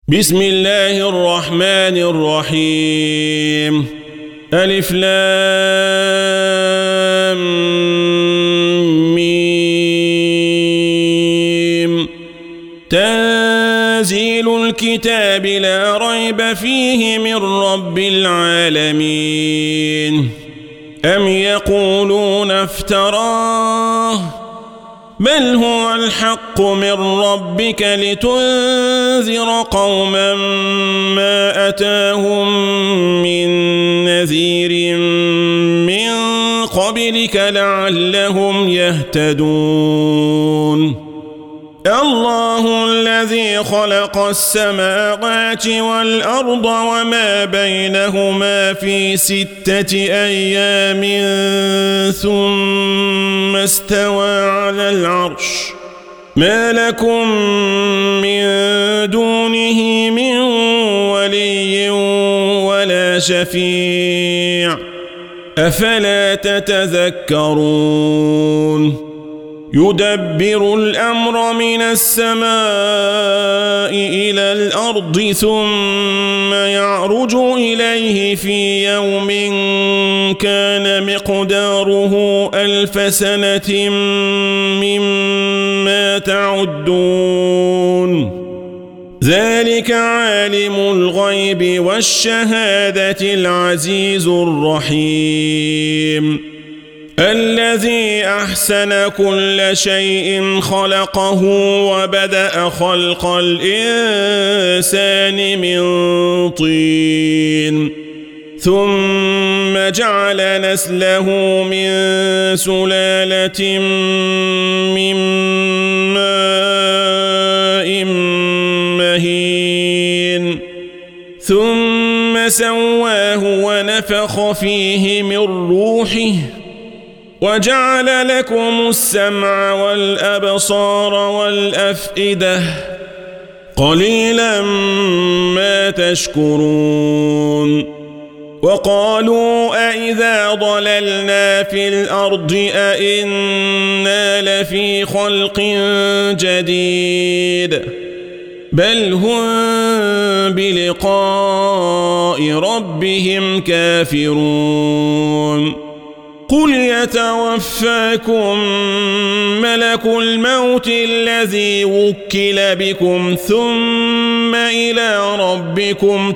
بسم الله الرحمن الرحيم ألف لام ميم تنزيل الكتاب لا ريب فيه من رب العالمين أم يقولون افتراه بل هو الحق من ربك لتنذر قوما ما أتاهم من نذير من قبلك لعلهم يهتدون الله الذي خلق السماوات والأرض وما بينهما في 6 أيام ثم استوى على العرش ما لكم من دونه من ولي ولا شفيع أفلا تتذكرون يدبر الأمر من السماء إلى الأرض ثم يعرج إليه في يوم كان مقداره 1000 سنة مما تعدون ذلك عالم الغيب والشهادة العزيز الرحيم الذي أحسن كل شيء خلقه وبدأ خلق الإنسان من طين ثم جعل نسله من سلالة من ماء مهين ثم سواه ونفخ فيه من روحه وجعل لكم السمع والأبصار والأفئدة قليلا ما تشكرون وقالوا أإذا ضللنا في الأرض أإنا لفي خلق جديد بل هم بلقاء ربهم كافرون قل يتوفاكم ملك الموت الذي وكل بكم ثم إلى ربكم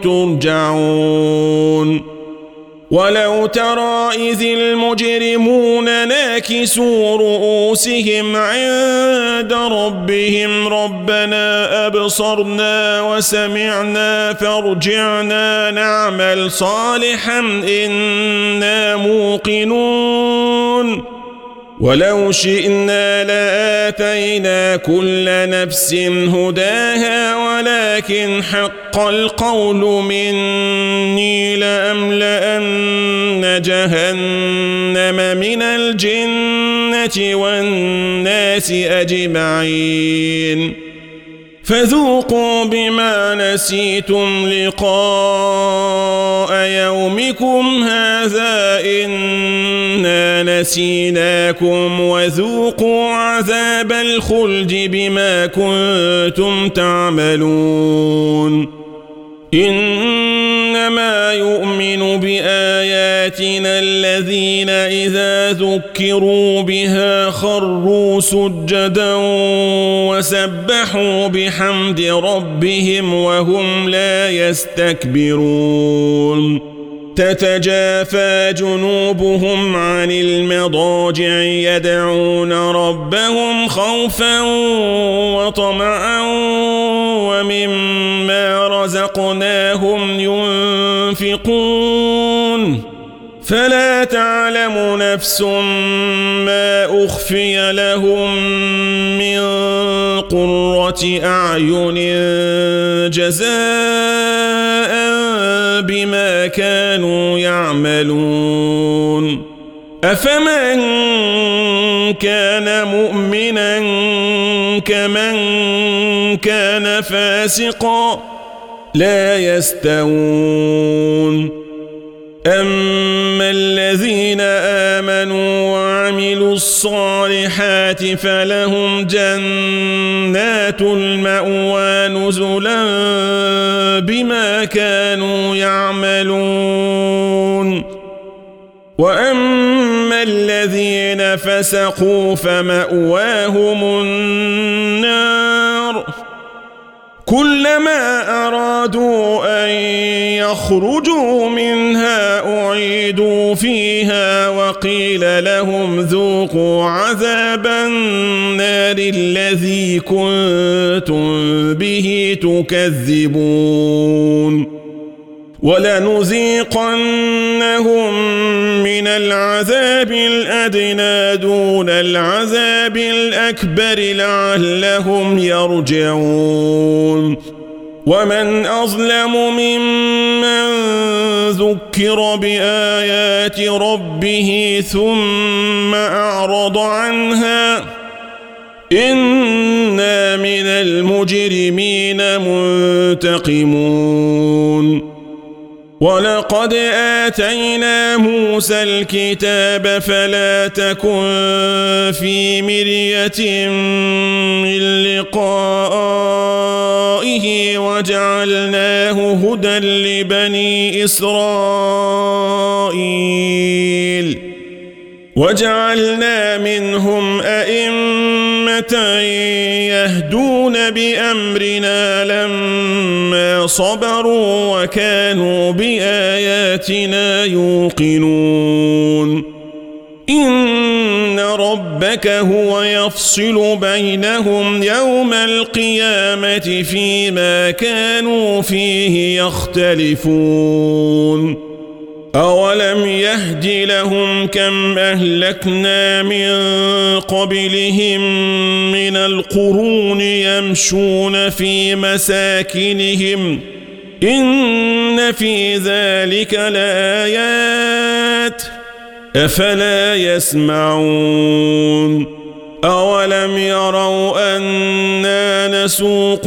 ترجعون ولو ترى إذ المجرمون ناكسوا رؤوسهم عند ربهم ربنا أبصرنا وسمعنا فارجعنا نعمل صالحا إنا موقنون ولو شئنا لآتينا كل نفس هداها ولكن حق القول مني لأملأن جهنم من الجنة والناس أجمعين فذوقوا بما نسيتم لقاء يومكم هذا إنا نسيناكم وذوقوا عذاب الخلد بما كنتم تعملون إنما يؤمن بآياتنا الذين إذا ذكروا بها خروا سجدا وسبحوا بحمد ربهم وهم لا يستكبرون تتجافى جنوبهم عن المضاجع يدعون ربهم خوفا وطمعا ومما رزقناهم ينفقون فلا تعلم نفس ما أخفي لهم من قرة أعين جزاء بما كانوا يعملون أفمن كان مؤمنا كمن كان فاسقا لا يستوون أما الذين آمنوا وعملوا الصالحات فلهم جنات المأوى نزلا بما كانوا يعملون وأما الذين فسقوا فمأواهم النار كلما أرادوا أن يخرجوا منها أعيدوا فيها وقيل لهم ذوقوا عذاب النار الذي كنتم به تكذبون ولنذيقنهم من العذاب الأدنى دون العذاب الأكبر لعلهم يرجعون ومن أظلم ممن ذكر بآيات ربه ثم أعرض عنها إنا من المجرمين منتقمون ولقد آتينا موسى الكتاب فلا تكن في مرية من لقائه وجعلناه هدى لبني إسرائيل وجعلنا منهم أئمة يهدون بأمرنا لما صبروا وكانوا بآياتنا يوقنون إن ربك هو يفصل بينهم يوم القيامة فيما كانوا فيه يختلفون أولم يهد لهم كم أهلكنا من قبلهم من القرون يمشون في مساكنهم إن في ذلك لآيات أفلا يسمعون أولم يروا أنا نسوق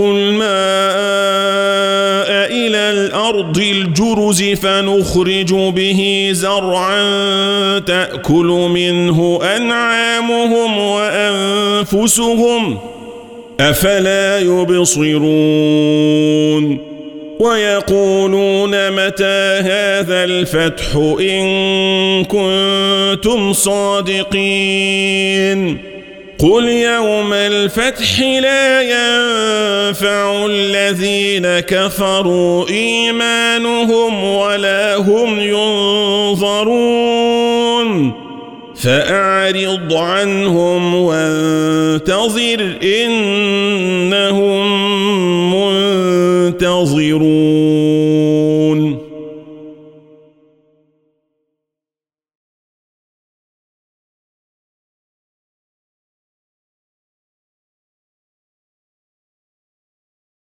الماء إلى الأرض الجرز فنخرج به زرعا تأكل منه أنعامهم وأنفسهم أفلا يبصرون ويقولون متى هذا الفتح إن كنتم صادقين قل يوم الفتح لا ينفع الذين كفروا إيمانهم ولا هم ينظرون فأعرض عنهم وانتظر إنهم منتظرون